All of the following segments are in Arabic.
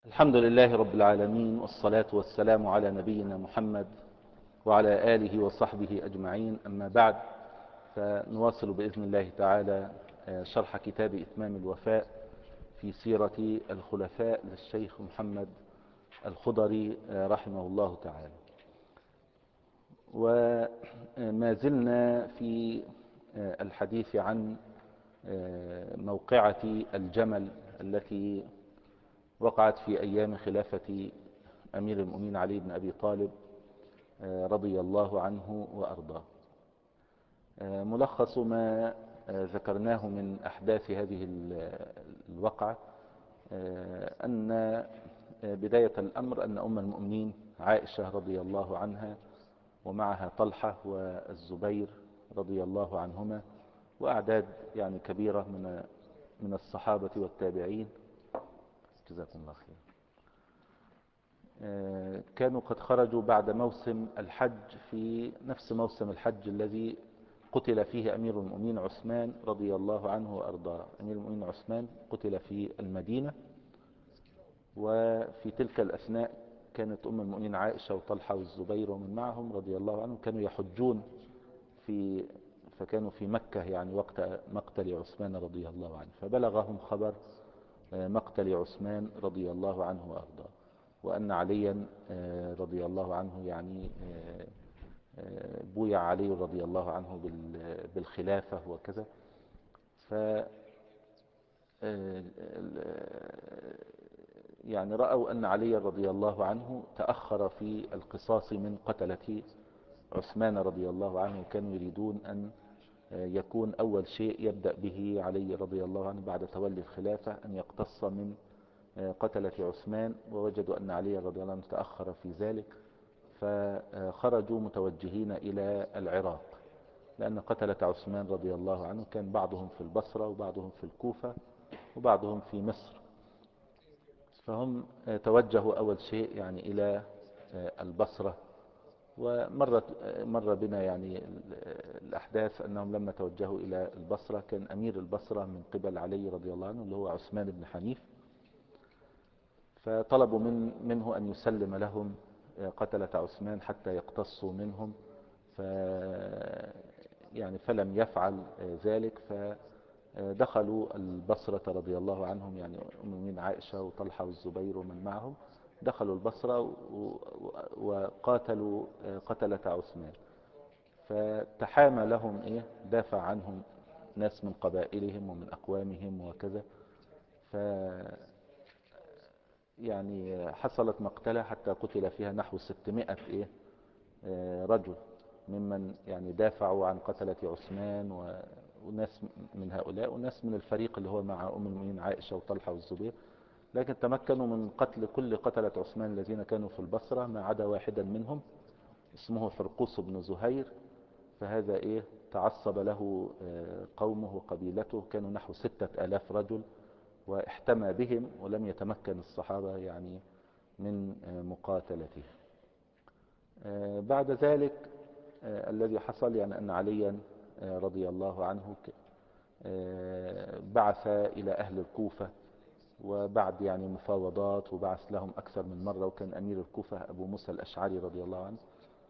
الحمد لله رب العالمين، والصلاة والسلام على نبينا محمد وعلى آله وصحبه أجمعين. أما بعد، فنواصل بإذن الله تعالى شرح كتاب إتمام الوفاء في سيرة الخلفاء للشيخ محمد الخضري رحمه الله تعالى. وما زلنا في الحديث عن موقعة الجمل التي وقعت في أيام خلافة أمير المؤمنين علي بن أبي طالب رضي الله عنه وأرضاه. ملخص ما ذكرناه من أحداث هذه الوقعة أن بداية الأمر أن أم المؤمنين عائشة رضي الله عنها ومعها طلحة والزبير رضي الله عنهما وأعداد يعني كبيرة من الصحابة والتابعين، جزاكم الله خير، كانوا قد خرجوا بعد موسم الحج، في نفس موسم الحج الذي قتل فيه أمير المؤمنين عثمان رضي الله عنه وأرضاه. أمير المؤمنين عثمان قتل في المدينة، وفي تلك الأثناء كانت أم المؤمنين عائشة وطلحة والزبير ومن معهم رضي الله عنهم كانوا يحجون فكانوا في مكة يعني وقت مقتل عثمان رضي الله عنه، فبلغهم خبر مقتل عثمان رضي الله عنه وأرضاه، وأن عليا رضي الله عنه يعني بويع علي رضي الله عنه بالخلافة وكذا. ف يعني رأوا أن علي رضي الله عنه تأخر في القصاص من قتلة عثمان رضي الله عنه، وكانوا يريدون أن يكون أول شيء يبدأ به علي رضي الله عنه بعد تولي الخلافة أن يقتص من قتلة عثمان، ووجدوا أن علي رضي الله عنه تأخر في ذلك، فخرجوا متوجهين إلى العراق، لأن قتلة عثمان رضي الله عنه كان بعضهم في البصرة وبعضهم في الكوفة وبعضهم في مصر، فهم توجهوا أول شيء يعني إلى البصرة. مر بنا يعني الأحداث أنهم لما توجهوا إلى البصرة كان أمير البصرة من قبل علي رضي الله عنه اللي هو عثمان بن حنيف، فطلبوا منه أن يسلم لهم قتلة عثمان حتى يقتصوا منهم، فلم يفعل ذلك، فدخلوا البصرة رضي الله عنهم، يعني أم المؤمنين عائشة وطلحة والزبير ومن معهم دخلوا البصرة وقاتلوا قتلة عثمان، فتحامى لهم دافع عنهم ناس من قبائلهم ومن أقوامهم وكذا، ف يعني حصلت مقتلة حتى قتل فيها نحو 600 رجل ممن يعني دافعوا عن قتلة عثمان، وناس من هؤلاء وناس من الفريق اللي هو مع أم المؤمنين عائشة وطلحة والزبير، لكن تمكنوا من قتل كل قتلة عثمان الذين كانوا في البصرة ما عدا واحدا منهم اسمه حرقوس بن زهير، فهذا تعصب له قومه وقبيلته، كانوا نحو 6000 رجل، واحتمى بهم ولم يتمكن الصحابة يعني من مقاتلته. بعد ذلك الذي حصل يعني أن عليا رضي الله عنه بعث إلى أهل الكوفة، وبعد يعني مفاوضات وبعث لهم أكثر من مرة، وكان أمير الكوفة أبو موسى الأشعري رضي الله عنه،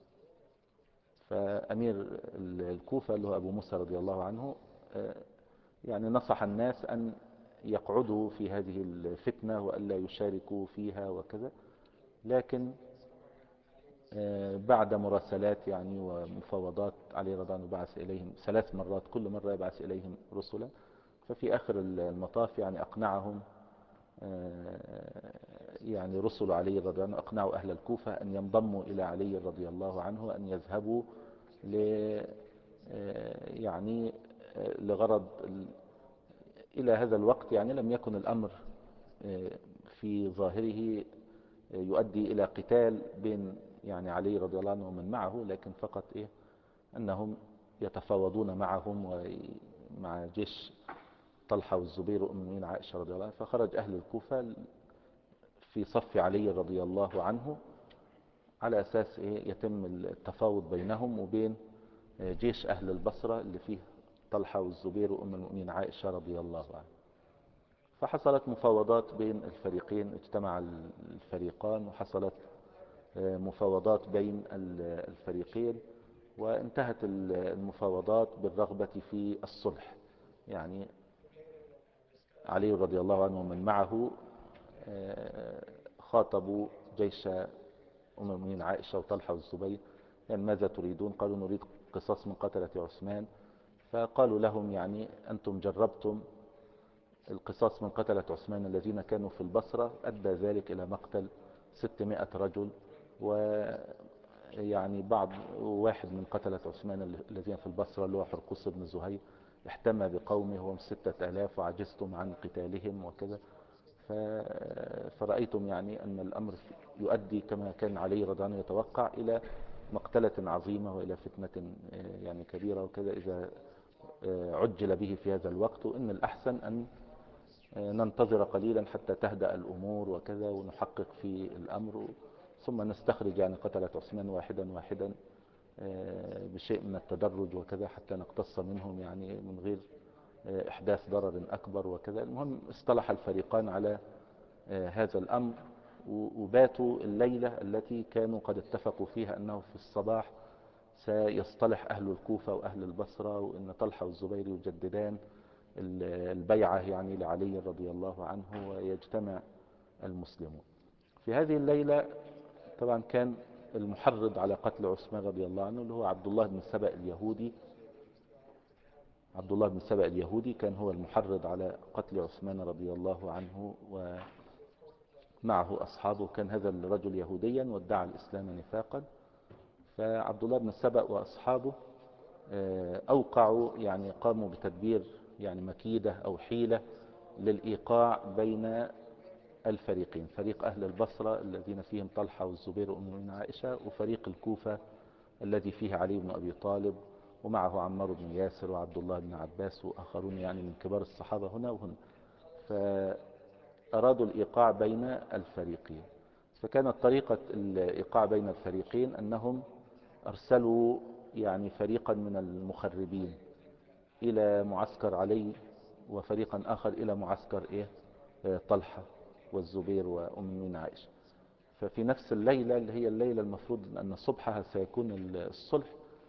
فأمير الكوفة اللي هو أبو موسى رضي الله عنه يعني نصح الناس أن يقعدوا في هذه الفتنة وألا يشاركوا فيها وكذا، لكن بعد مراسلات يعني ومفاوضات علي رضي الله عنه بعث إليهم 3 مرات، كل مرة يبعث إليهم رسلا، ففي آخر المطاف يعني أقنعهم يعني رسل علي رضي الله عنه أقنعوا أهل الكوفة أن ينضموا إلى علي رضي الله عنه وأن يذهبوا ل يعني لغرض. إلى هذا الوقت يعني لم يكن الأمر في ظاهره يؤدي إلى قتال بين يعني علي رضي الله عنه ومن معه، لكن فقط أنهم يتفاوضون معهم ومع جيش طلحة والزبير وأم المؤمنين عائشة رضي الله عنها، فخرج أهل الكوفة في صف علي رضي الله عنه على أساس يتم التفاوض بينهم وبين جيش أهل البصرة اللي فيه طلحة والزبير وأم المؤمنين عائشة رضي الله عنها. فحصلت مفاوضات بين الفريقين، اجتمع الفريقان وحصلت مفاوضات بين الفريقين، وانتهت المفاوضات بالرغبة في الصلح. يعني علي رضي الله عنه ومن معه خاطبوا جيش أم المؤمنين عائشة وطلحة والزبير، يعني ماذا تريدون؟ قالوا نريد قصاص من قتلة عثمان. فقالوا لهم يعني أنتم جربتم القصاص من قتلة عثمان الذين كانوا في البصرة، أدى ذلك إلى مقتل 600 رجل، ويعني واحد من قتلة عثمان الذين في البصرة اللي هو حرقوس بن زهير احتمى بقومه وهم 6000 وعجزتم عن قتالهم وكذا. فرأيتم يعني أن الأمر يؤدي كما كان علي رضي الله عنه يتوقع إلى مقتلة عظيمة وإلى فتنة يعني كبيرة وكذا إذا عجل به في هذا الوقت، وإن الأحسن أن ننتظر قليلا حتى تهدأ الأمور وكذا ونحقق في الأمر، ثم نستخرج يعني قتلة عثمان واحدا واحدا بشيء من التدرج وكذا حتى نقتص منهم يعني من غير إحداث ضرر أكبر وكذا. المهم اصطلح الفريقان على هذا الأمر، وباتوا الليلة التي كانوا قد اتفقوا فيها أنه في الصباح سيصطلح أهل الكوفة وأهل البصرة، وأن طلحة والزبير يجددان البيعة يعني لعلي رضي الله عنه ويجتمع المسلمون. في هذه الليلة طبعا كان المحرض على قتل عثمان رضي الله عنه اللي هو عبد الله بن سبأ اليهودي. عبد الله بن سبأ اليهودي كان هو المحرض على قتل عثمان رضي الله عنه ومعه أصحابه. كان هذا الرجل يهوديا وادعى الإسلام نفاقا. فعبد الله بن سبأ وأصحابه أوقعوا يعني قاموا بتدبير يعني مكيدة أو حيلة للإيقاع بين الفريقين، فريق أهل البصرة الذين فيهم طلحة والزبير وأم المؤمنين عائشة، وفريق الكوفة الذي فيه علي بن أبي طالب ومعه عمار بن ياسر وعبد الله بن عباس وآخرون يعني من كبار الصحابة هنا وهنا. فأرادوا الإيقاع بين الفريقين. فكانت طريقة الإيقاع بين الفريقين أنهم أرسلوا يعني فريقا من المخربين إلى معسكر علي، وفريقا آخر إلى معسكر طلحة والزبير وأم المؤمنين عائشة. ففي نفس الليلة اللي هي الليلة المفروض أن صبحها سيكون الصلح،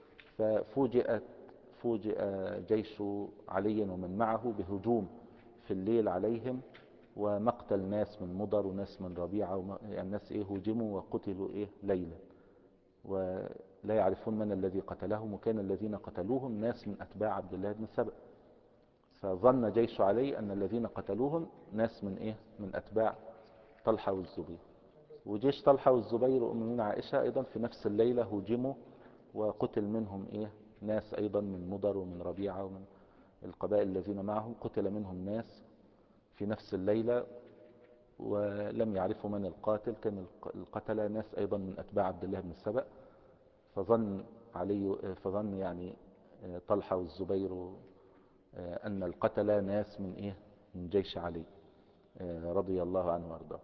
فوجئ جيش علي ومن معه بهجوم في الليل عليهم ومقتل ناس من مضر وناس من ربيعة، يعني الناس هجموا وقتلوا ليلا، ولا يعرفون من الذي قتلهم، وكان الذين قتلوهم ناس من أتباع عبد الله بن سبأ. فظن جيش علي أن الذين قتلوهم ناس من أتباع طلحة والزبير. وجيش طلحة والزبير وأم المؤمنين عائشة أيضا في نفس الليلة هجموا وقتل منهم ناس أيضا من مضر ومن ربيعة ومن القبائل الذين معهم، قتل منهم ناس في نفس الليلة ولم يعرفوا من القاتل. كان القتلة ناس أيضا من أتباع عبد الله بن سبأ. فظن يعني طلحة والزبير أن القتلة ناس من جيش علي رضي الله عنه وارضاه.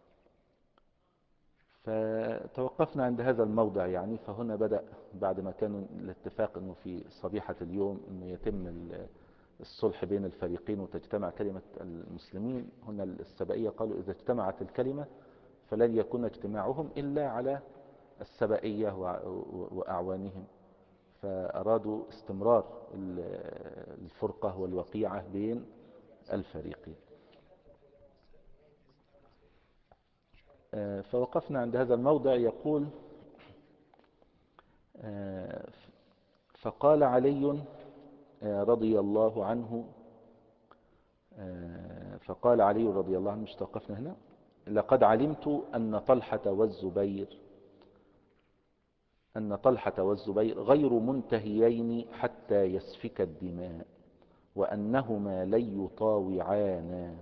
فتوقفنا عند هذا الموضع يعني. فهنا بدأ بعد ما كان الاتفاق أنه في صبيحة اليوم أنه يتم الصلح بين الفريقين وتجتمع كلمة المسلمين، هنا السبائية قالوا إذا اجتمعت الكلمة فلن يكون اجتماعهم إلا على السبائية وأعوانهم، فأرادوا استمرار الفرقة والوقيعة بين الفريقين. فوقفنا عند هذا الموضع. يقول فقال علي رضي الله عنه فقال علي رضي الله عنه، مش توقفنا هنا، لقد علمت أن طلحة والزبير غير منتهيين حتى يسفك الدماء وأنهما لن يطاوعانا.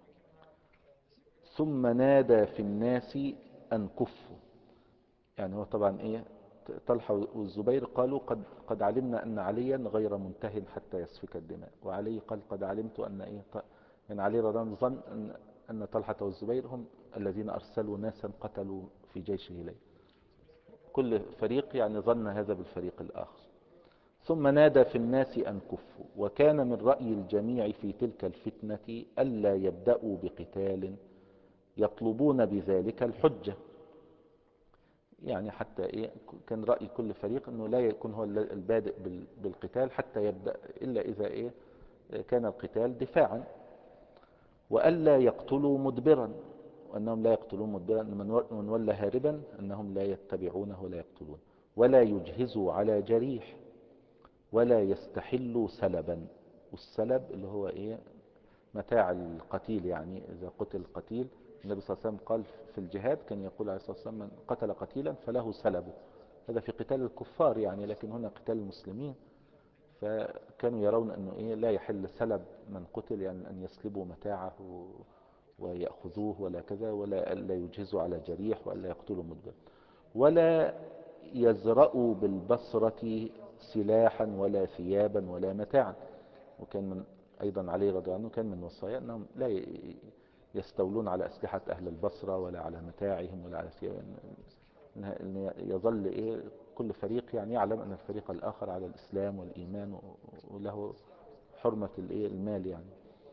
ثم نادى في الناس أن كفوا. يعني هو طبعا طلحة والزبير قالوا قد علمنا أن عليا غير منته حتى يسفك الدماء، وعلي قال قد علمت أن يعني علي رضي الله عنه ظن أن طلحة والزبير هم الذين أرسلوا ناسا قتلوا في جيشه ليل. كل فريق يعني ظن هذا بالفريق الآخر. ثم نادى في الناس أن كفوا. وكان من رأي الجميع في تلك الفتنة ألا يبدأوا بقتال يطلبون بذلك الحجة. يعني حتى إيه، كان رأي كل فريق أنه لا يكون هو البادئ بالقتال حتى يبدأ، إلا إذا إيه كان القتال دفاعا. وألا يقتلوا مدبرا، وأنهم لا يقتلون مدبرا، من ولى هاربا أنهم لا يتبعونه ولا يقتلون. ولا يجهزوا على جريح، ولا يستحلوا سلبا. والسلب اللي هو إيه، متاع القتيل، يعني إذا قتل القتيل النبي صلى الله عليه وسلم قال في الجهاد، كان يقول عليه الصلاة والسلام: من قتل قتيلا فله سلبه. هذا في قتال الكفار يعني، لكن هنا قتال المسلمين، فكانوا يرون أنه إيه لا يحل سلب من قتل، يعني أن يسلبوا متاعه ويأخذوه ولا كذا، ولا ألا يجهزوا على جريح، وألا يقتلوا مدبر. ولا يزرأوا بالبصرة سلاحا ولا ثيابا ولا متاعا. وكان من أيضا علي رضي الله عنه كان من وصايا أنهم لا يستولون على أسلحة أهل البصرة ولا على متاعهم ولا على ثيابهم، إن يظل إيه كل فريق يعني يعلم أن الفريق الآخر على الإسلام والإيمان وله حرمة الإيه المال يعني.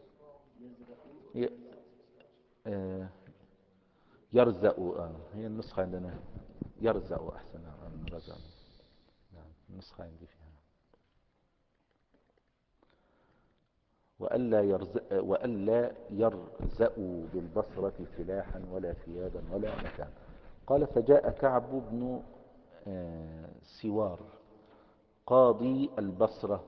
ي- آه، يرزق، هي النسخة عندنا يرزق أحسن من رزق. نعم النسخة عندي فيها وألا يرزقوا بالبصرة سلاحا ولا ثيابا ولا متاعا. قال: فجاء كعب بن سوار قاضي البصرة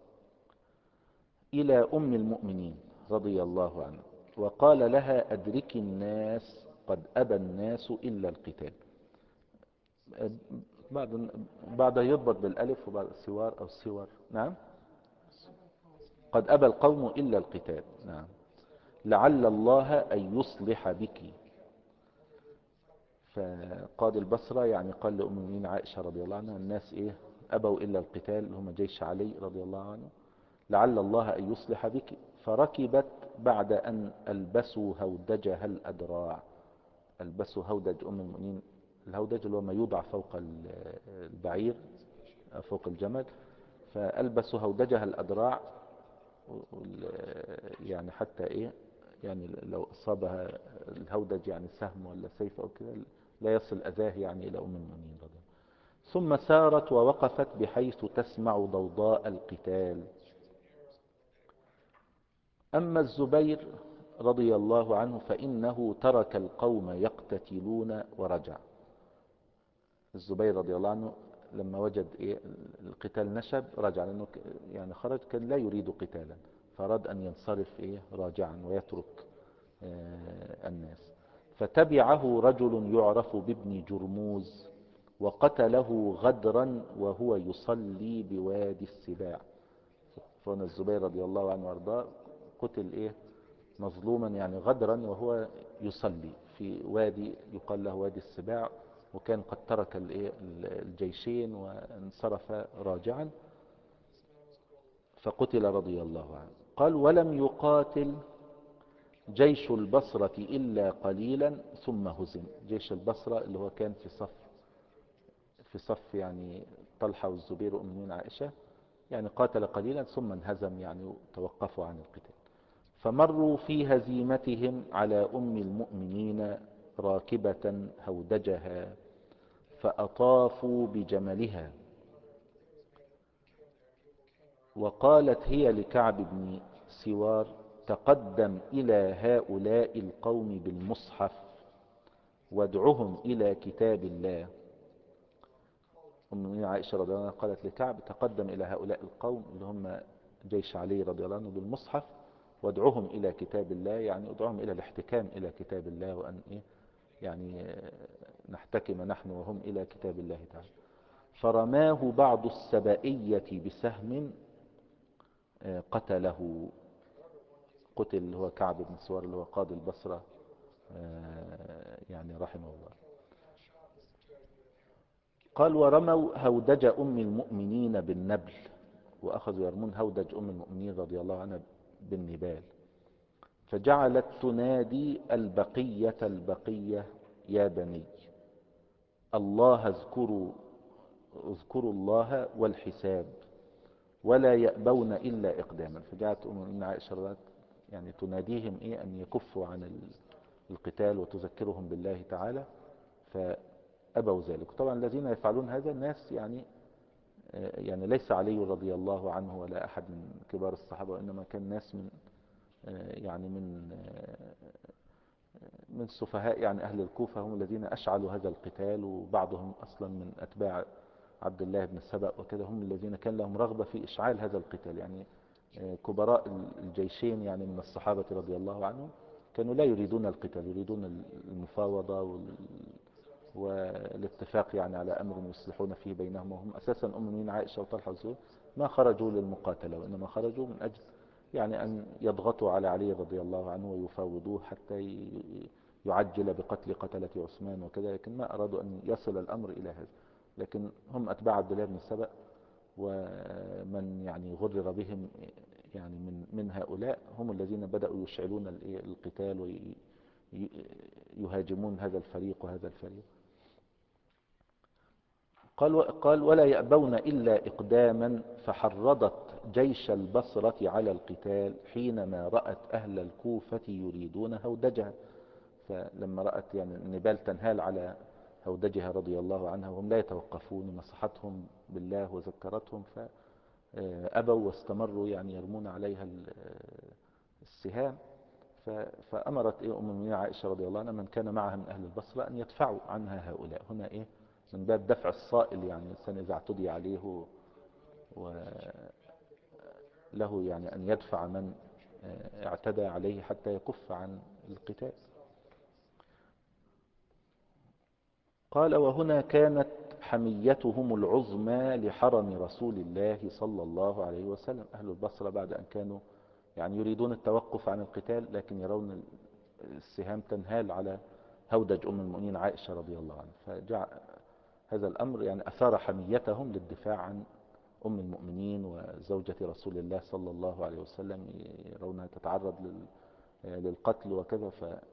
إلى أم المؤمنين رضي الله عنها، وقال لها: أدرك الناس، قد أبى الناس إلا القتال. بعض بعض يضبط بالألف، وبعض السوار أو السور. نعم، قد أبى القوم إلا القتال. نعم، لعل الله أن يصلح بك. فقاضي البصرة يعني قال لأم المؤمنين عائشة رضي الله عنها: الناس إيه أبوا إلا القتال، اللي هم جيش علي رضي الله عنه، لعل الله أن يصلح بك. فركبت بعد أن ألبسوا هودجها الأدراع. ألبسوا هودج أم المؤمنين، الهودج اللي هو ما يوضع فوق البعير، فوق الجمل. فألبسوا هودجها الأدراع، يعني حتى إيه، يعني لو أصابها الهودج يعني سهم ولا سيف أو كذا لا يصل أذاه يعني إلى أم المؤمنين رضي الله. ثم سارت ووقفت بحيث تسمع ضوضاء القتال. أما الزبير رضي الله عنه فإنه ترك القوم يقتتلون ورجع. الزبير رضي الله عنه لما وجد إيه القتال نشب رجع، لأنه يعني خرج كان لا يريد قتالا، فأراد أن ينصرف إيه راجعا ويترك الناس. فتبعه رجل يعرف بابن جرموز وقتله غدرا وهو يصلي بوادي السباع. فهنا الزبير رضي الله عنه وارضاه قتل إيه مظلوما، يعني غدرا وهو يصلي في وادي يقال له وادي السباع، وكان قد ترك الجيشين وانصرف راجعا، فقتل رضي الله عنه. قال: ولم يقاتل جيش البصرة إلا قليلا ثم هزم. جيش البصرة اللي هو كان في صف يعني طلحة والزبير وأم المؤمنين عائشة، يعني قاتل قليلا ثم انهزم، يعني توقفوا عن القتال. فمروا في هزيمتهم على أم المؤمنين راكبة هودجها، فأطافوا بجملها، وقالت هي لكعب بن سوار: تقدم إلى هؤلاء القوم بالمصحف وادعهم إلى كتاب الله. أم المؤمنين عائشة رضي الله عنها قالت لكعب: تقدم إلى هؤلاء القوم اللي هم جيش علي رضي الله عنه بالمصحف، وادعهم إلى كتاب الله، يعني ادعهم إلى الاحتكام إلى كتاب الله، وأن إيه يعني نحتكم نحن وهم إلى كتاب الله تعالى. فرماه بعض السبائية بسهم قتله. قتل اللي هو كعب بن سوار اللي هو قاضي البصرة يعني رحمه الله. قال: ورموا هودج أم المؤمنين بالنبل، وأخذوا يرمون هودج أم المؤمنين رضي الله عنها بالنبال. فجعلت تنادي: البقية البقية يا بني الله، اذكروا الله والحساب. ولا يأبون إلا إقداما. فجاءت أم عائشة رضي يعني تناديهم أن يكفوا عن القتال وتذكرهم بالله تعالى، فأبوا ذلك. طبعا الذين يفعلون هذا الناس يعني ليس علي رضي الله عنه ولا أحد من كبار الصحابة، وإنما كان ناس من يعني من سفهاء يعني أهل الكوفة هم الذين أشعلوا هذا القتال، وبعضهم أصلا من أتباع عبد الله بن سبأ وكذا، هم الذين كان لهم رغبة في إشعال هذا القتال. يعني كبراء الجيشين يعني من الصحابة رضي الله عنهم كانوا لا يريدون القتال، يريدون المفاوضة والاتفاق يعني على أمر يصلحون فيه بينهم. وهم أساسا أم المؤمنين عائشة وطلحة والزبير ما خرجوا للمقاتلة، وإنما خرجوا من أجل يعني أن يضغطوا على علي رضي الله عنه ويفاوضوه حتى يعجل بقتل قتلة عثمان وكذا، لكن ما أرادوا أن يصل الأمر إلى هذا. لكن هم أتباع عبد الله بن سبأ، ومن يعني غرر بهم يعني من هؤلاء هم الذين بدأوا يشعلون القتال ويهاجمون هذا الفريق وهذا الفريق. قال ولا يأبون إلا إقداما، فحرضت جيش البصرة على القتال حينما رأت أهل الكوفة يريدون هودجها. فلما رأت يعني النبال تنهال على هودجها رضي الله عنها وهم لا يتوقفون، نصحتهم بالله وذكرتهم فأبوا واستمروا يعني يرمون عليها السهام. فأمرت أم المؤمنين عائشة رضي الله عنها من كان معها من أهل البصرة أن يدفعوا عنها هؤلاء. هنا من باب دفع الصائل، يعني الإنسان إذا اعتدي عليه وله يعني أن يدفع من اعتدى عليه حتى يكف عن القتال. قال وهنا كانت حميتهم العظمى لحرم رسول الله صلى الله عليه وسلم. أهل البصرة بعد أن كانوا يعني يريدون التوقف عن القتال، لكن يرون السهام تنهال على هودج أم المؤمنين عائشة رضي الله عنها، فجعل هذا الأمر يعني أثار حميتهم للدفاع عن أم المؤمنين وزوجة رسول الله صلى الله عليه وسلم، يرونها تتعرض للقتل وكذا.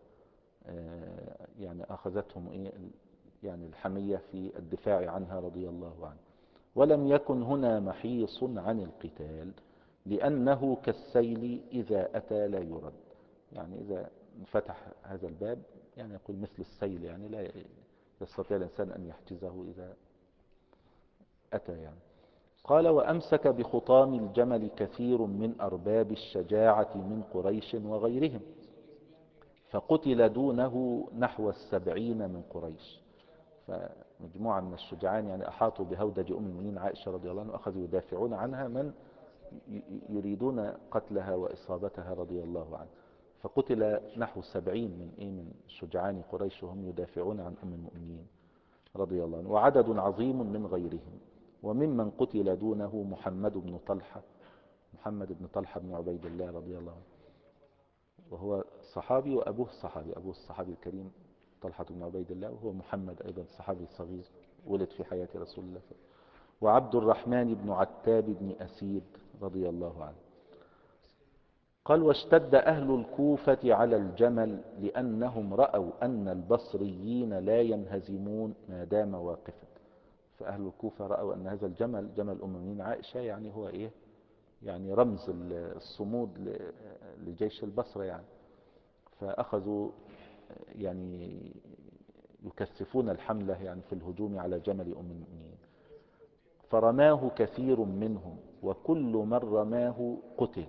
يعني أخذتهم يعني الحمية في الدفاع عنها رضي الله عنه. ولم يكن هنا محيص عن القتال، لأنه كالسيل إذا أتى لا يرد. يعني إذا انفتح هذا الباب يعني يقول مثل السيل، يعني لا يستطيع الإنسان أن يحجزه إذا أتى يعني. قال وأمسك بخطام الجمل كثير من أرباب الشجاعة من قريش وغيرهم، فقتل دونه نحو 70 من قريش. فمجموعة من الشجعان يعني أحاطوا بهودج أم المؤمنين عائشة رضي الله عنها وأخذوا يدافعون عنها من يريدون قتلها وإصابتها رضي الله عنها. فقتل نحو 70 من شجعان قريش وهم يدافعون عن أم المؤمنين رضي الله عنه، وعدد عظيم من غيرهم. وممن قتل دونه محمد بن طلحة بن عبيد الله رضي الله عنه، وهو صحابي وأبوه صحابي، أبوه الصحابي الكريم طلحة بن عبيد الله، وهو محمد أيضا صحابي صغير ولد في حياة رسول الله. وعبد الرحمن بن عتاب بن أسيد رضي الله عنه. قال واشتد أهل الكوفة على الجمل لأنهم رأوا أن البصريين لا ينهزمون ما دام واقفا. فأهل الكوفة رأوا أن هذا الجمل جمل أم المؤمنين عائشة يعني هو يعني رمز الصمود لجيش البصرة يعني. فأخذوا يعني يكثفون الحملة يعني في الهجوم على جمل أم المؤمنين، فرماه كثير منهم وكل من رماه قتل.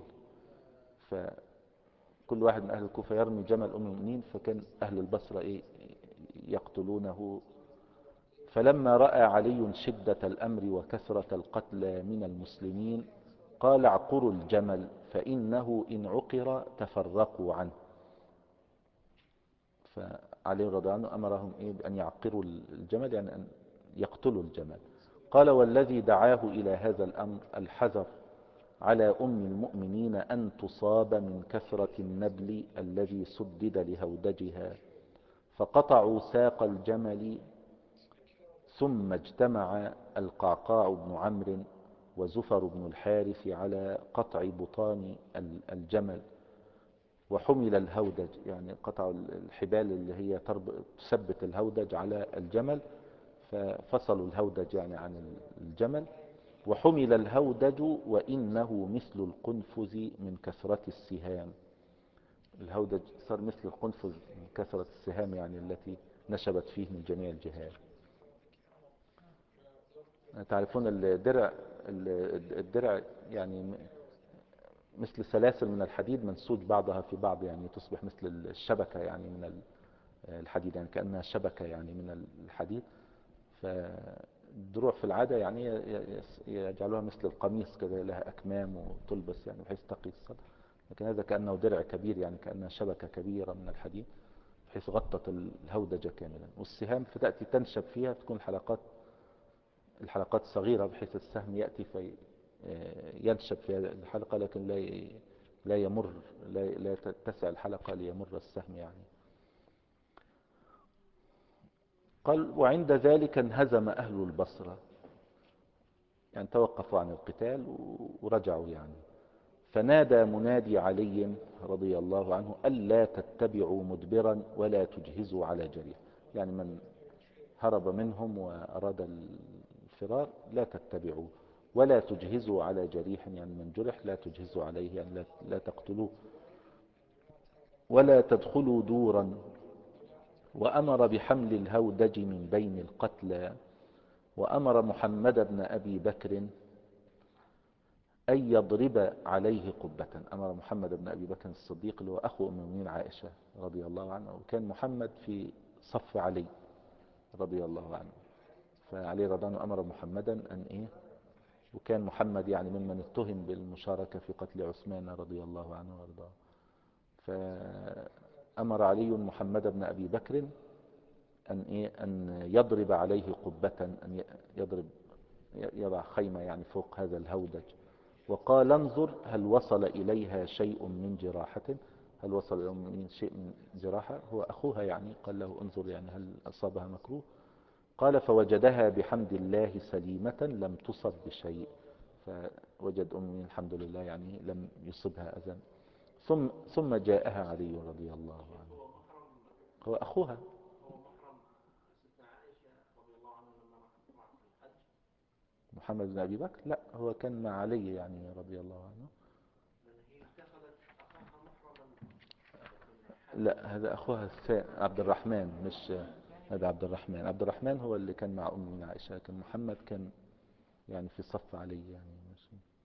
فكل واحد من أهل الكوفة يرمي جمل أم المؤمنين، فكان أهل البصرة يقتلونه. فلما رأى علي شدة الأمر وكثرة القتلى من المسلمين قال اعقروا الجمل فإنه إن عقر تفرقوا عنه. فعلي رضي الله عنه أمرهم بأن يعقروا الجمل، يعني أن يقتلوا الجمل. قال والذي دعاه إلى هذا الأمر الحذر على أم المؤمنين أن تصاب من كثرة النبل الذي سدد لهودجها، فقطعوا ساق الجمل. ثم اجتمع القعقاع بن عمرو وزفر بن الحارث على قطع بطان الجمل، وحمل الهودج، يعني قطعوا الحبال اللي هي تثبت الهودج على الجمل، ففصلوا الهودج يعني عن الجمل وحمل الهودج وإنه مثل القنفذ من كثرة السهام. الهودج صار مثل القنفذ من كثرة السهام يعني التي نشبت فيه من جميع الجهات. تعرفون الدرع، الدرع يعني مثل سلاسل من الحديد منسوج بعضها في بعض، يعني تصبح مثل الشبكة يعني من الحديد، يعني كأنها شبكة يعني من الحديد. فالدروع في العادة يعني يجعلوها مثل القميص كذا، لها أكمام وتلبس يعني بحيث تقي الصدر، لكن هذا كأنه درع كبير يعني كأنها شبكة كبيرة من الحديد بحيث غطت الهودجة كاملا. والسهام فتأتي تنشب فيها، تكون الحلقات صغيرة بحيث السهم يأتي في ينشب في هذه الحلقة، لكن لا يمر، لا تتسع الحلقة ليمر السهم يعني. قال وعند ذلك انهزم أهل البصرة، يعني توقفوا عن القتال ورجعوا يعني. فنادى منادي علي رضي الله عنه ألا تتبعوا مدبرا ولا تجهزوا على جريح، يعني من هرب منهم وأراد الفرار لا تتبعوا، ولا تجهزوا على جريح، يعني من جرح لا تجهزوا عليه، يعني لا تقتلوه، ولا تدخلوا دورا. وأمر بحمل الهودج من بين القتلى، وأمر محمد بن أبي بكر أن يضرب عليه قبة. أمر محمد بن أبي بكر الصديق اللي هو أخو أم المؤمنين عائشة رضي الله عنه، وكان محمد في صف علي رضي الله عنه، فعلي رضي الله عنه أمر محمدا أن إيه، وكان محمد يعني ممن اتهم بالمشاركة في قتل عثمان رضي الله عنه وارضاه. فأمر علي محمد بن أبي بكر أن يضرب عليه قبة، أن يضع خيمة يعني فوق هذا الهودج. وقال انظر هل وصل إليها شيء من جراحة، هل وصل من شيء من جراحة، هو أخوها يعني، قال له انظر يعني هل أصابها مكروه. قال فوجدها بحمد الله سليمة لم تصب بشيء، فوجد أمي الحمد لله يعني لم يصبها أذى. ثم جاءها علي رضي الله عنه، هو أخوها. محمد بن أبي بكر لا، هو كان مع علي يعني رضي الله عنه. لا هذا أخوها عبد الرحمن، مش هذا عبد الرحمن. عبد الرحمن هو اللي كان مع أم عائشة، لكن محمد كان يعني في صف علي يعني مش.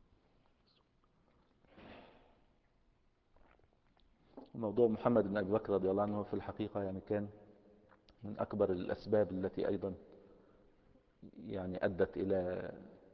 موضوع محمد بن أبي بكر رضي الله عنه في الحقيقة يعني كان من أكبر الأسباب التي أيضا يعني أدت إلى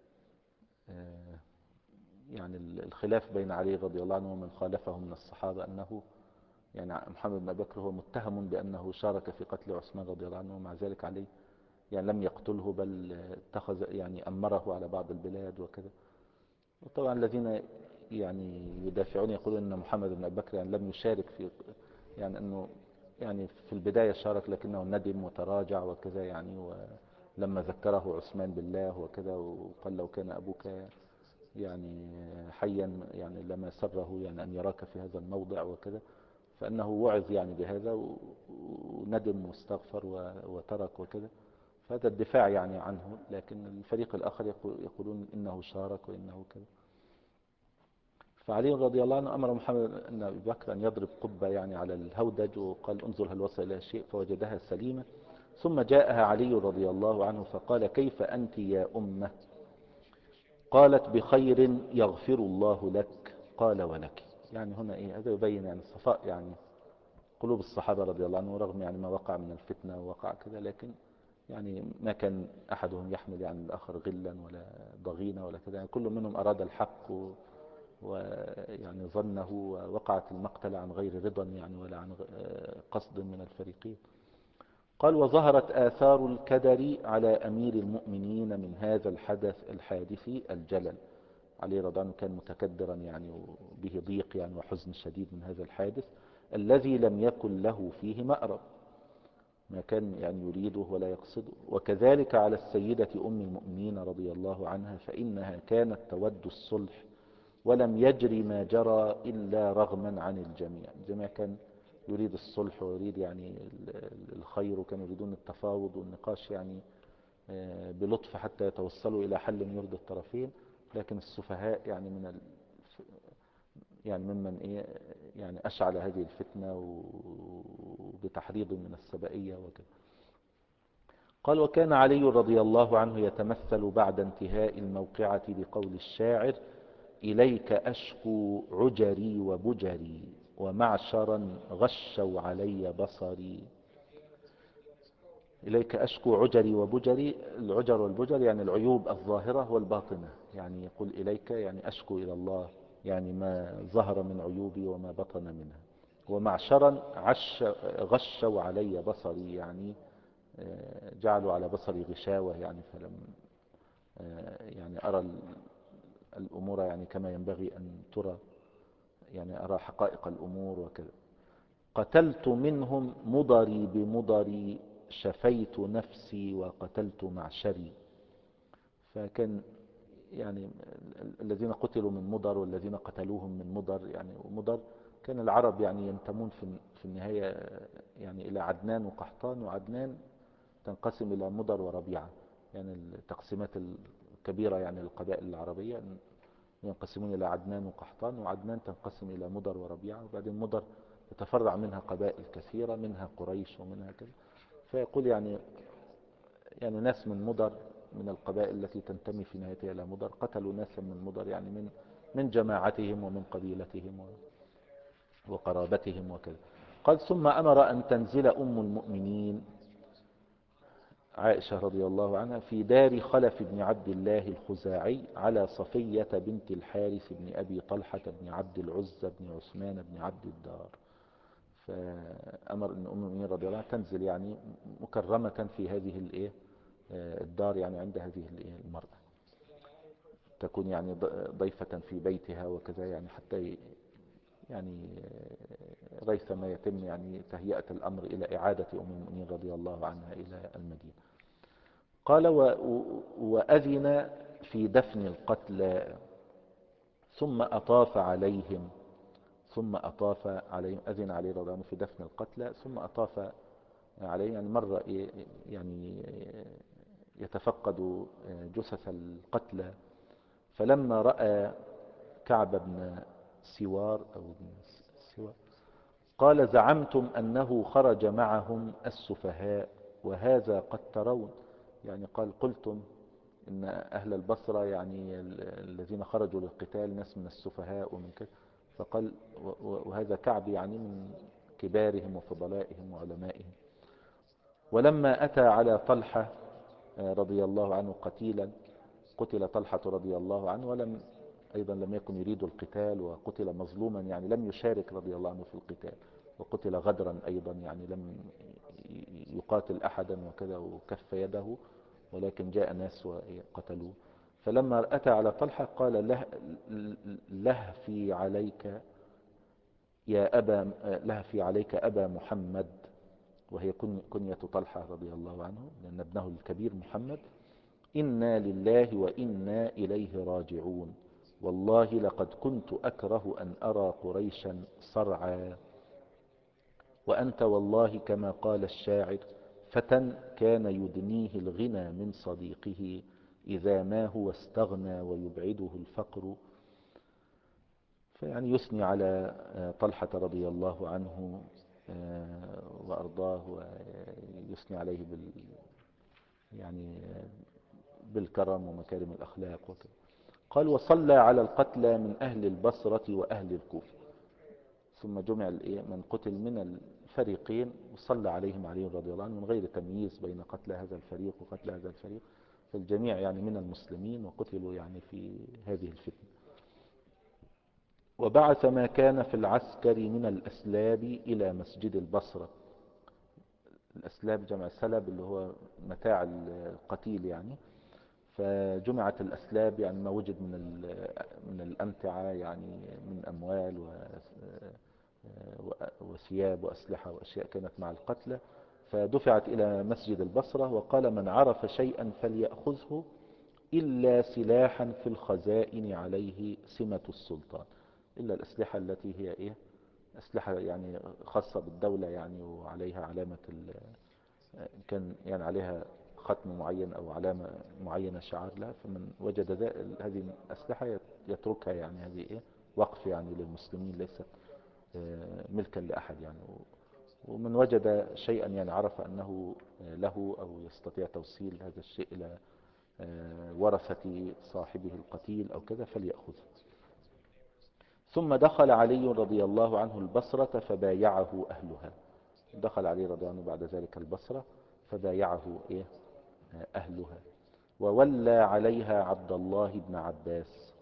يعني الخلاف بين علي رضي الله عنه ومن خالفه من الصحابة، أنه يعني محمد بن أبي بكر هو متهم بأنه شارك في قتل عثمان رضي الله عنه، ومع ذلك علي يعني لم يقتله، بل اتخذ يعني أمره على بعض البلاد وكذا. وطبعا الذين يعني يدافعون يقولون أن محمد بن أبي بكر يعني لم يشارك في، يعني أنه يعني في البداية شارك لكنه ندم وتراجع وكذا يعني، ولما ذكره عثمان بالله وكذا وقال لو كان أبوك يعني حيا يعني لما سره يعني أن يراك في هذا الموضع وكذا، فأنه وعظ يعني بهذا وندم واستغفر وترك وكذا. فهذا الدفاع يعني عنه، لكن الفريق الآخر يقولون إنه شارك وإنه كذا. فعلي رضي الله عنه أمر محمد بن أبي بكر أن يضرب قبة يعني على الهودج، وقال انظر هل وصل إلى شيء، فوجدها سليمة. ثم جاءها علي رضي الله عنه فقال كيف أنت يا أمة؟ قالت بخير يغفر الله لك. قال ولك. يعني هنا إيه، هذا يبين يعني صفاء يعني قلوب الصحابة رضي الله عنهم، رغم يعني ما وقع من الفتنة ووقع كذا، لكن يعني ما كان أحدهم يحمل يعني الآخر غلا ولا ضغينة ولا كذا، يعني كل منهم أراد الحق ويعني ظنه، ووقعت المقتلة عن غير رضا يعني ولا عن قصد من الفريقين. قال وظهرت آثار الكدر على أمير المؤمنين من هذا الحادث الجلل. علي رضي الله عنه كان متكدرا يعني وبه ضيق يعني وحزن شديد من هذا الحادث الذي لم يكن له فيه مأرب، ما كان يعني يريده ولا يقصده. وكذلك على السيدة أم المؤمنين رضي الله عنها، فإنها كانت تود الصلح ولم يجري ما جرى إلا رغما عن الجميع. الجميع كان يريد الصلح ويريد يعني الخير، وكانوا يريدون التفاوض والنقاش يعني بلطف حتى يتوصلوا إلى حل يرضي الطرفين. لكن السفهاء يعني يعني ممن يعني أشعل هذه الفتنة وبتحريض من السبائية وكذا. قال: وكان علي رضي الله عنه يتمثل بعد انتهاء الموقعة بقول الشاعر: إليك أشكو عجري وبجري ومعشرا غشوا علي بصري. إليك أشكو عجري وبجري، العجر والبجر يعني العيوب الظاهرة والباطنة، يعني يقول إليك يعني أشكو إلى الله يعني ما ظهر من عيوبي وما بطن منها. ومعشرا غشوا علي بصري، يعني جعلوا على بصري غشاوة، يعني فلم يعني أرى الأمور يعني كما ينبغي أن ترى، يعني أرى حقائق الأمور وكذا. قتلت منهم مضري بمضري، شفيت نفسي وقتلت معشري. فكان يعني الذين قتلوا من مضر والذين قتلوهم من مضر، يعني ومضر كان العرب يعني ينتمون في النهاية يعني إلى عدنان وقحطان، وعدنان تنقسم إلى مضر وربيعة، يعني التقسيمات الكبيرة يعني للقبائل العربية ينقسمون إلى عدنان وقحطان، وعدنان تنقسم إلى مضر وربيعة، وبعدين مضر يتفرع منها قبائل كثيرة، منها قريش ومنها كذا. فيقول يعني ناس من مضر، من القبائل التي تنتمي في نهايتها إلى مضر، قتلوا ناسا من مضر، يعني من جماعتهم ومن قبيلتهم وقرابتهم وكذا. قال: ثم أمر أن تنزل أم المؤمنين عائشة رضي الله عنها في دار خلف بن عبد الله الخزاعي على صفية بنت الحارث بن أبي طلحة بن عبد العزى بن عثمان بن عبد الدار. فأمر أن أم المؤمنين رضي الله عنها تنزل يعني مكرمة في هذه الدار، يعني عند هذه المرأة، تكون يعني ضيفة في بيتها وكذا، يعني حتى يعني ريثما يتم يعني تهيئة الأمر إلى إعادة أم المؤمنين رضي الله عنها إلى المدينة. قال: وأذن في دفن القتلى ثم أطاف عليهم، أذن عليه رضي الله عنه في دفن القتلى ثم أطاف عليه، يعني مرة يعني يتفقد جثث القتلى. فلما رأى كعب بن سوار أو بن سوار قال: زعمتم أنه خرج معهم السفهاء وهذا قد ترون، يعني قلتم إن أهل البصرة يعني الذين خرجوا للقتال ناس من السفهاء ومن كذا. فقال: وهذا كعب يعني من كبارهم وفضلائهم وعلمائهم. ولما أتى على طلحة رضي الله عنه قتل طلحة رضي الله عنه، أيضا لم يكن يريد القتال، وقتل مظلوما، يعني لم يشارك رضي الله عنه في القتال، وقتل غدرا أيضا، يعني لم يقاتل أحدا وكذا وكف يده، ولكن جاء ناس وقتلوه. فلما أتى على طلحة قال: لهفي عليك لهفي عليك أبا محمد، وهي كنية طلحة رضي الله عنه لأن ابنه الكبير محمد: إنا لله وإنا إليه راجعون، والله لقد كنت أكره أن أرى قريشا صرعا، وأنت والله كما قال الشاعر: فتى كان يدنيه الغنى من صديقه إذا ما هو استغنى ويبعده الفقر. فيعني يثني على طلحة رضي الله عنه وأرضاه، ويثني عليه يعني بالكرم ومكارم الأخلاق وكذا. قال: وصلى على القتلى من أهل البصرة وأهل الكوفة. ثم جمع من قتل من الفريقين وصلى عليهم علي رضي الله عنه من غير تمييز بين قتل هذا الفريق وقتل هذا الفريق، فالجميع يعني من المسلمين وقتلوا يعني في هذه الفتنة. وبعث ما كان في العسكر من الأسلاب إلى مسجد البصرة. الأسلاب جمع سلب اللي هو متاع القتيل يعني. فجمعت الأسلاب يعني ما وجد من الأمتعة، يعني من أموال وثياب وأسلحة وأشياء كانت مع القتلى، فدفعت إلى مسجد البصرة. وقال: من عرف شيئا فليأخذه إلا سلاحا في الخزائن عليه سمة السلطان، إلا الأسلحة التي هي أسلحة يعني خاصة بالدولة، يعني وعليها علامة كان يعني عليها ختم معين أو علامة معينة شعار لها، فمن وجد هذه الأسلحة يتركها، يعني هذه وقف يعني للمسلمين، ليست ملكا لأحد يعني. ومن وجد شيئا يعني عرف أنه له أو يستطيع توصيل هذا الشيء إلى ورثة صاحبه القتيل أو كذا فليأخذه. ثم دخل علي رضي الله عنه البصرة فبايعه أهلها. دخل علي رضي الله عنه بعد ذلك البصرة فبايعه أهلها، وولى عليها عبد الله بن عباس،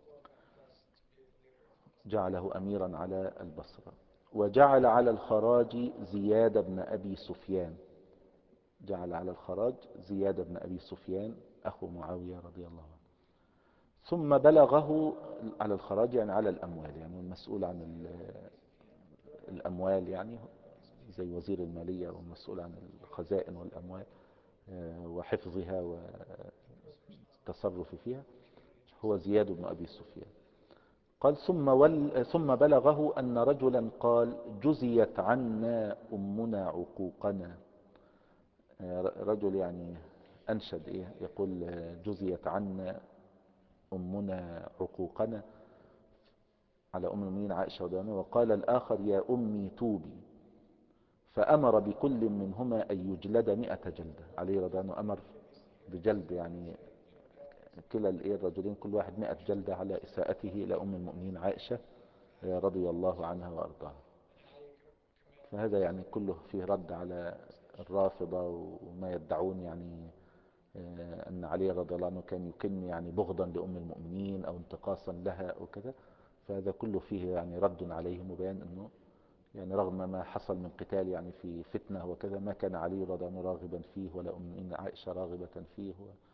جعله أميرا على البصرة. وجعل على الخراج زياد بن أبي سفيان، جعل على الخراج زياد بن أبي سفيان أخو معاوية رضي الله عنه. ثم بلغه على الخراج يعني على الأموال، يعني المسؤول عن الأموال، يعني زي وزير المالية والمسؤول عن الخزائن والأموال وحفظها والتصرف فيها، هو زياد بن أبي سفيان. قال ثم بلغه أن رجلا قال جزيت عنا أمنا عقوقنا. رجل يعني أنشد يقول جزيت عنا أمنا عقوقنا على أم المؤمنين عائشة رضي الله عنها. وقال الآخر يا أمي توبي، فأمر بكل منهما أن يجلد 100 جلدة. علي رضي الله عنه أمر بجلد يعني كلا الرجلين كل واحد 100 جلدة على إساءته إلى أم المؤمنين عائشة رضي الله عنها وأرضاها. فهذا يعني كله فيه رد على الرافضة وما يدعون يعني أن علي رضي الله عنه كان يكن يعني بغضا لأم المؤمنين أو انتقاصا لها أو كذا. فهذا كله فيه يعني رد عليهم وبيان أنه يعني رغم ما حصل من قتال يعني في فتنة وكذا، ما كان علي رضي الله عنه راغبا فيه ولا أم المؤمنين عائشة راغبة فيه،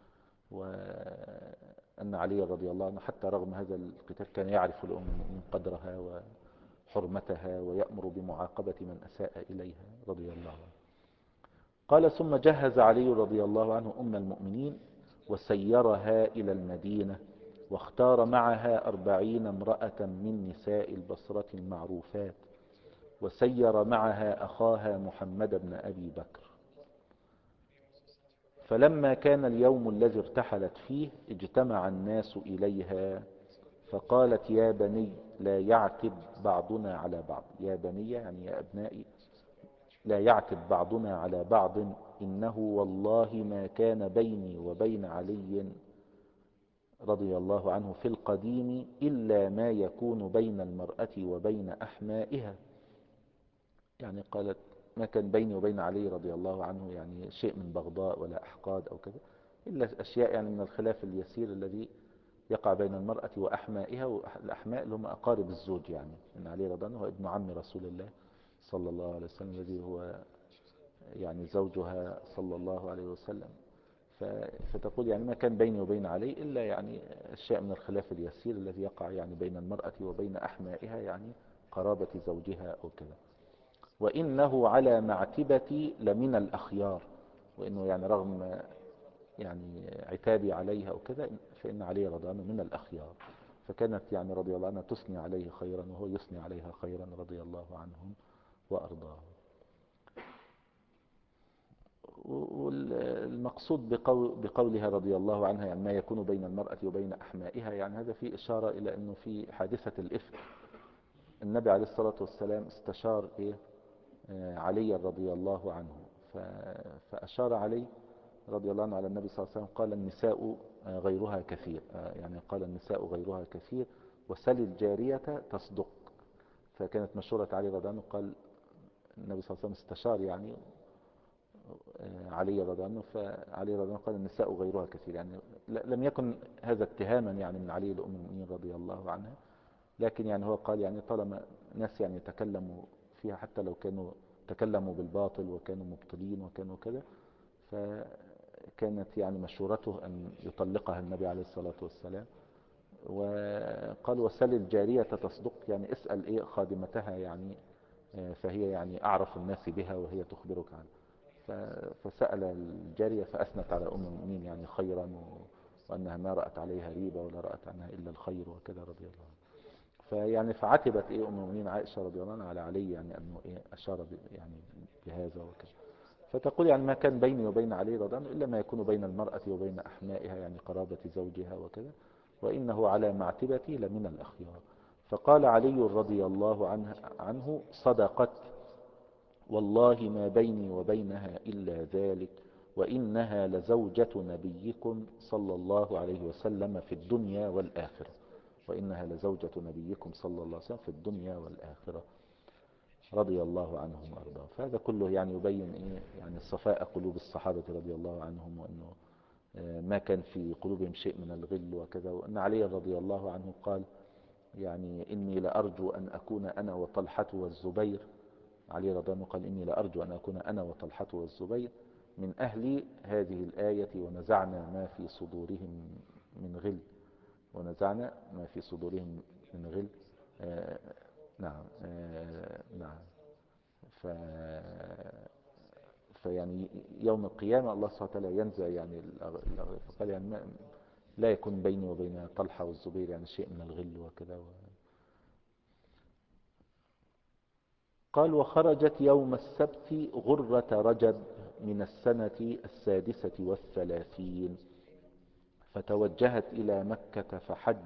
وأن علي رضي الله عنه حتى رغم هذا القتال كان يعرف لأم المؤمنين قدرها وحرمتها ويأمر بمعاقبة من أساء إليها رضي الله عنه. قال ثم جهز علي رضي الله عنه أم المؤمنين وسيرها إلى المدينة، واختار معها 40 امرأة من نساء البصرة المعروفات، وسير معها أخاها محمد بن أبي بكر. فلما كان اليوم الذي ارتحلت فيه اجتمع الناس إليها، فقالت يا بني لا يعتب بعضنا على بعض. يا بني يعني يا أبنائي، لا يعتب بعضنا على بعض، إنه والله ما كان بيني وبين علي رضي الله عنه في القديم إلا ما يكون بين المرأة وبين أحمائها. يعني قالت ما كان بيني وبين علي رضي الله عنه يعني شيء من بغضاء ولا أحقاد أو كذا، إلا أشياء يعني من الخلاف اليسير الذي يقع بين المرأة وأحمائها. والأحماء اللي هم أقارب الزوج، يعني إن علي رضي الله عنه هو ابن عم رسول الله صلى الله عليه وسلم الذي هو يعني زوجها صلى الله عليه وسلم. فتقول يعني ما كان بيني وبين علي إلا يعني أشياء من الخلاف اليسير الذي يقع يعني بين المرأة وبين أحمائها، يعني قرابة زوجها أو كذا. وإنه على معتبتي لمن الأخيار، وإنه يعني رغم يعني عتابي عليها أو كذا فإن علي رضي الله عنه من الأخيار. فكانت يعني رضي الله عنها تثني عليه خيرا وهو يثني عليها خيرا رضي الله عنهم وأرضاهم. والمقصود بقولها رضي الله عنها يعني ما يكون بين المرأة وبين أحمائها، يعني هذا فيه إشارة إلى أنه في حادثة الإفك النبي عليه الصلاة والسلام استشار علي رضي الله عنه، فأشار علي رضي الله عنه على النبي صلى الله عليه وسلم قال النساء غيرها كثير، يعني قال النساء غيرها كثير وسل الجارية تصدق. فكانت مشورة علي رضي الله عنه، قال النبي صلى الله عليه وسلم استشار يعني علي رضي الله عنه، فعلي رضي الله عنه قال النساء غيرها كثير، يعني لم يكن هذا اتهاما يعني من علي لأم المؤمنين رضي الله عنها، لكن يعني هو قال يعني طالما ناس يعني تكلموا فيها حتى لو كانوا تكلموا بالباطل وكانوا مبطلين وكانوا كذا، فكانت يعني مشورته أن يطلقها النبي عليه الصلاة والسلام. وقال وسل الجارية تصدق، يعني اسأل خادمتها يعني فهي يعني أعرف الناس بها وهي تخبرك عنه. فسأل الجارية فأثنت على أم المؤمنين يعني خيرا، وأنها ما رأت عليها ريبة ولا رأت عنها إلا الخير وكذا رضي الله عنه. فيعني فعتبت أم المؤمنين عائشة رضي الله عنها على علي يعني أنه أشار يعني بهذا وكذا. فتقول يعني ما كان بيني وبين علي رضي الله عنه إلا ما يكون بين المرأة وبين أحمائها، يعني قرابة زوجها وكذا، وإنه على معتبتي لمن الأخيار. فقال علي رضي الله عنه صدقت، والله ما بيني وبينها إلا ذلك، وإنها لزوجة نبيكم صلى الله عليه وسلم في الدنيا والآخرة. وإنها لزوجة نبيكم صلى الله عليه وسلم في الدنيا والآخرة، رضي الله عنهم وأرضاهم. فهذا كله يعني يبين إيه يعني صفاء قلوب الصحابة رضي الله عنهم، وأنه ما كان في قلوبهم شيء من الغل وكذا. وأن علي رضي الله عنه قال يعني إني لأرجو أن أكون أنا وطلحة والزبير، علي رضي الله عنه قال إني لأرجو أن أكون أنا وطلحة والزبير من أهل هذه الآية ونزعنا ما في صدورهم من غل، ونزعنا ما في صدورهم من غل. آه نعم نعم. ف فيعني يوم القيامة الله سبحانه وتعالى ينزع يعني فقال يعني لا يكون بيني وبين طلحة والزبير يعني شيء من الغل وكذا. قال وخرجت يوم السبت غرة رجب من السنة 36، فتوجهت إلى مكة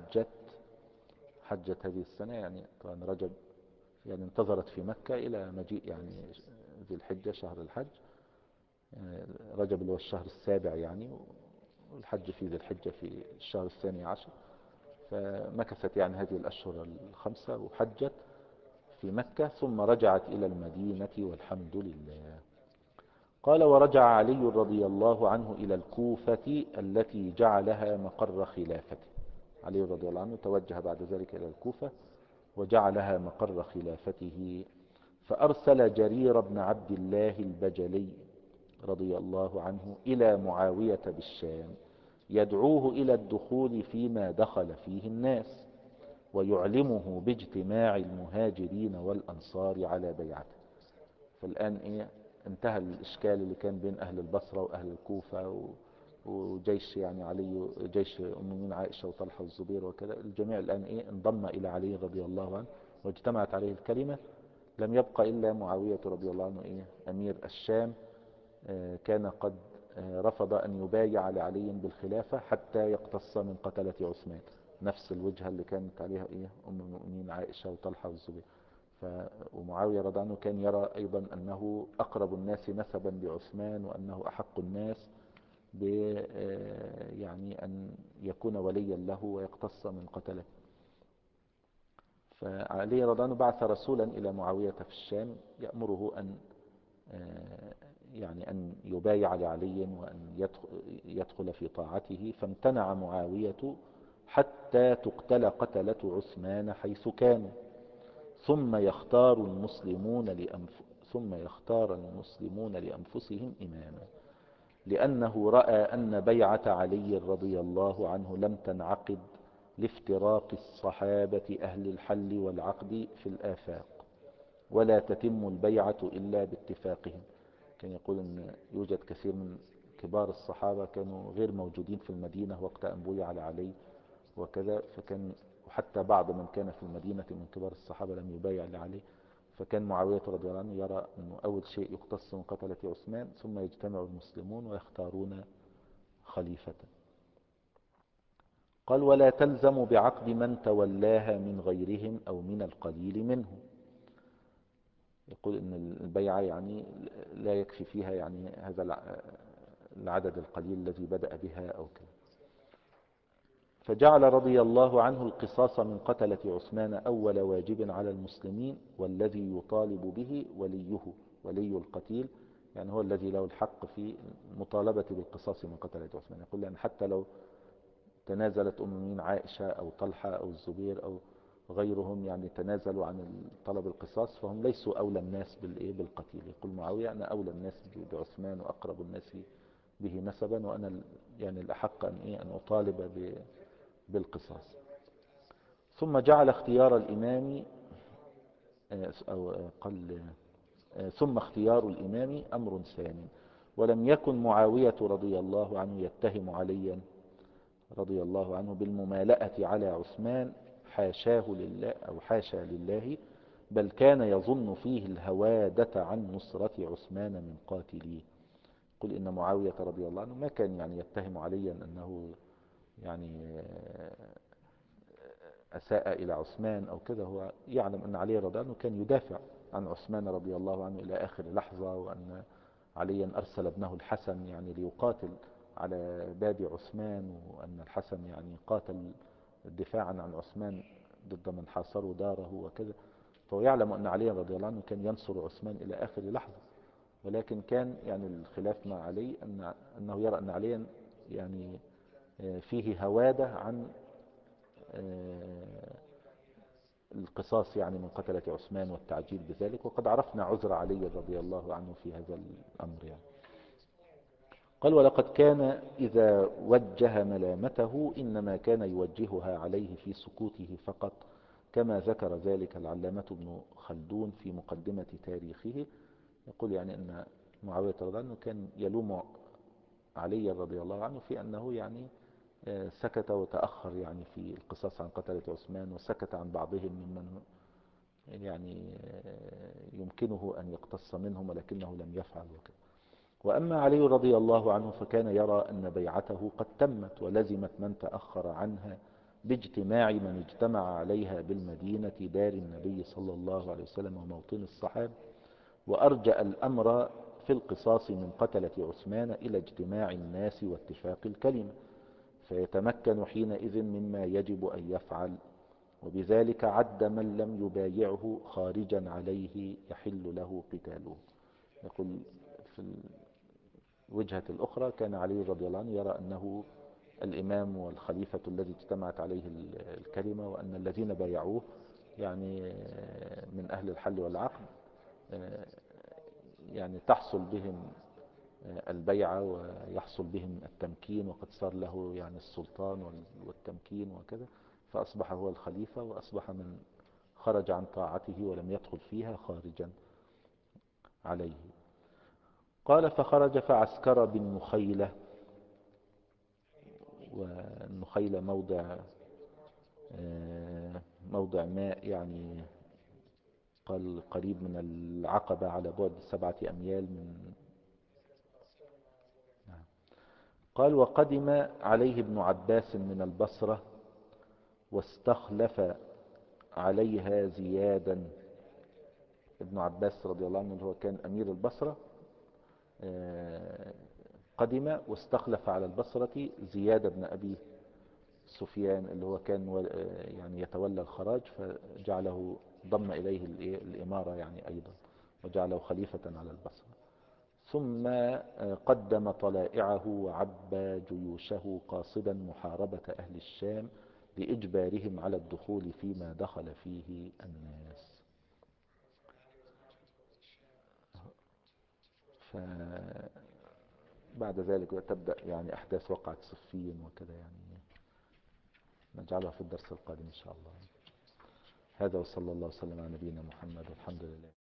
حجت هذه السنة، يعني طبعا رجب يعني انتظرت في مكة إلى مجيء يعني ذي الحجة شهر الحج، رجب اللي هو الشهر السابع يعني، والحج في ذي الحجة في الشهر الثاني عشر. فمكثت يعني هذه الأشهر الخمسة وحجت في مكة، ثم رجعت إلى المدينة والحمد لله. قال ورجع علي رضي الله عنه إلى الكوفة التي جعلها مقر خلافته. علي رضي الله عنه توجه بعد ذلك إلى الكوفة وجعلها مقر خلافته، فأرسل جرير بن عبد الله البجلي رضي الله عنه إلى معاوية بالشام يدعوه إلى الدخول فيما دخل فيه الناس، ويعلمه باجتماع المهاجرين والأنصار على بيعته. فالآن إيه انتهى الإشكال اللي كان بين أهل البصرة وأهل الكوفة وجيش يعني علي، جيش أم المؤمنين عائشة وطلحة والزبير وكذا. الجميع الآن إيه انضم إلى علي رضي الله عنه واجتمعت عليه الكلمة. لم يبقى إلا معاوية رضي الله عنه إيه أمير الشام. كان قد رفض أن يبايع لعلي بالخلافة حتى يقتص من قتلة عثمان، نفس الوجهة اللي كانت عليها إيه أم المؤمنين عائشة وطلحة والزبير. ومعاوية رضي الله عنه كان يرى أيضا أنه أقرب الناس نسبا لعثمان، وأنه أحق الناس ب يعني أن يكون وليا له ويقتص من قتله. فعلي رضي الله عنه بعث رسولا إلى معاوية في الشام يأمره أن يعني أن يبايع لعلي وأن يدخل في طاعته. فامتنع معاوية حتى تقتل قتلة عثمان حيث كانوا، ثم يختار المسلمون لأنفسهم إماما، لأنه رأى أن بيعة علي رضي الله عنه لم تنعقد لافتراق الصحابة أهل الحل والعقد في الآفاق، ولا تتم البيعة إلا باتفاقهم. كان يقول أن يوجد كثير من كبار الصحابة كانوا غير موجودين في المدينة وقت أن بويع على علي وكذا، وحتى بعض من كان في المدينة من كبار الصحابة لم يبايع لعلي. فكان معاوية رضي الله عنه يرى أنه أول شيء يقتص من قتلة عثمان، ثم يجتمع المسلمون ويختارون خليفة. قال ولا تلزم بعقد من تولاها من غيرهم أو من القليل منهم. يقول ان البيعة يعني لا يكفي فيها يعني هذا العدد القليل الذي بدأ بها أو كذا. فجعل رضي الله عنه القصاص من قتلة عثمان أول واجب على المسلمين، والذي يطالب به ولي القتيل، يعني هو الذي له الحق في المطالبة بالقصاص من قتلة عثمان. يقول لأن حتى لو تنازلت أم المؤمنين عائشة أو طلحة أو الزبير أو غيرهم يعني تنازلوا عن طلب القصاص، فهم ليسوا أولى الناس بالقتيل. يقول معاوية أنا أولى الناس بعثمان وأقرب الناس به نسبا، وأنا يعني الأحق أن أطالب بالقصاص. ثم جعل اختيار الإمام أو قل ثم اختيار الإمام أمر ثاني. ولم يكن معاوية رضي الله عنه يتهم عليا رضي الله عنه بالممالأة على عثمان، حاشاه لله أو حاشا لله، بل كان يظن فيه الهوادة عن نصرة عثمان من قاتليه. يقول إن معاوية رضي الله عنه ما كان يعني يتهم عليا أنه يعني أساء إلى عثمان أو كذا. هو يعلم أن علي رضي الله عنه كان يدافع عن عثمان رضي الله عنه إلى آخر لحظة، وأن عليا أرسل ابنه الحسن يعني ليقاتل على باب عثمان، وأن الحسن يعني قاتل دفاعا عن عثمان ضد من حاصروا داره وكذا. فهو يعلم أن علي رضي الله عنه كان ينصر عثمان إلى آخر لحظة، ولكن كان يعني الخلاف مع علي أنه يرى أن عليا يعني فيه هوادة عن القصاص يعني من قتلة عثمان والتعجيل بذلك. وقد عرفنا عذر علي رضي الله عنه في هذا الأمر يعني. قال: ولقد كان إذا وجه ملامته إنما كان يوجهها عليه في سكوته فقط، كما ذكر ذلك العلامة ابن خلدون في مقدمة تاريخه. يقول يعني أن معاوية رضي الله عنه كان يلوم علي رضي الله عنه في أنه يعني سكت وتأخر يعني في القصاص عن قتلة عثمان، وسكت عن بعضهم ممن يعني يمكنه أن يقتص منهم ولكنه لم يفعل وكذا. وأما علي رضي الله عنه فكان يرى أن بيعته قد تمت ولزمت من تأخر عنها باجتماع من اجتمع عليها بالمدينة دار النبي صلى الله عليه وسلم وموطن الصحابة، وأرجأ الأمر في القصاص من قتلة عثمان إلى اجتماع الناس واتفاق الكلمة، فيتمكن حينئذ مما يجب أن يفعل. وبذلك عد من لم يبايعه خارجا عليه يحل له قتاله. يقول في الوجهة الأخرى كان علي رضي الله عنه يرى أنه الإمام والخليفة الذي اجتمعت عليه الكلمة، وأن الذين بايعوه يعني من أهل الحل والعقد يعني تحصل بهم البيعة ويحصل بهم التمكين، وقد صار له يعني السلطان والتمكين وكذا، فأصبح هو الخليفة، وأصبح من خرج عن طاعته ولم يدخل فيها خارجا عليه. قال: فخرج فعسكر بالنخيلة. والنخيلة موضع ماء يعني قال قريب من العقبة على بعد 7 أميال من. قال: وقدم عليه ابن عباس من البصرة واستخلف عليها زيادا. ابن عباس رضي الله عنه اللي هو كان أمير البصرة قدم واستخلف على البصرة زياد بن أبي سفيان اللي هو كان يعني يتولى الخراج، فجعله ضم إليه الإمارة يعني أيضا، وجعله خليفة على البصرة. ثم قدم طلائعه وعبى جيوشه قاصدا محاربة أهل الشام لإجبارهم على الدخول فيما دخل فيه الناس. فبعد ذلك تبدأ يعني أحداث وقعة صفين وكذا، يعني نجعلها في الدرس القادم إن شاء الله. هذا وصلى الله وسلم على نبينا محمد والحمد لله.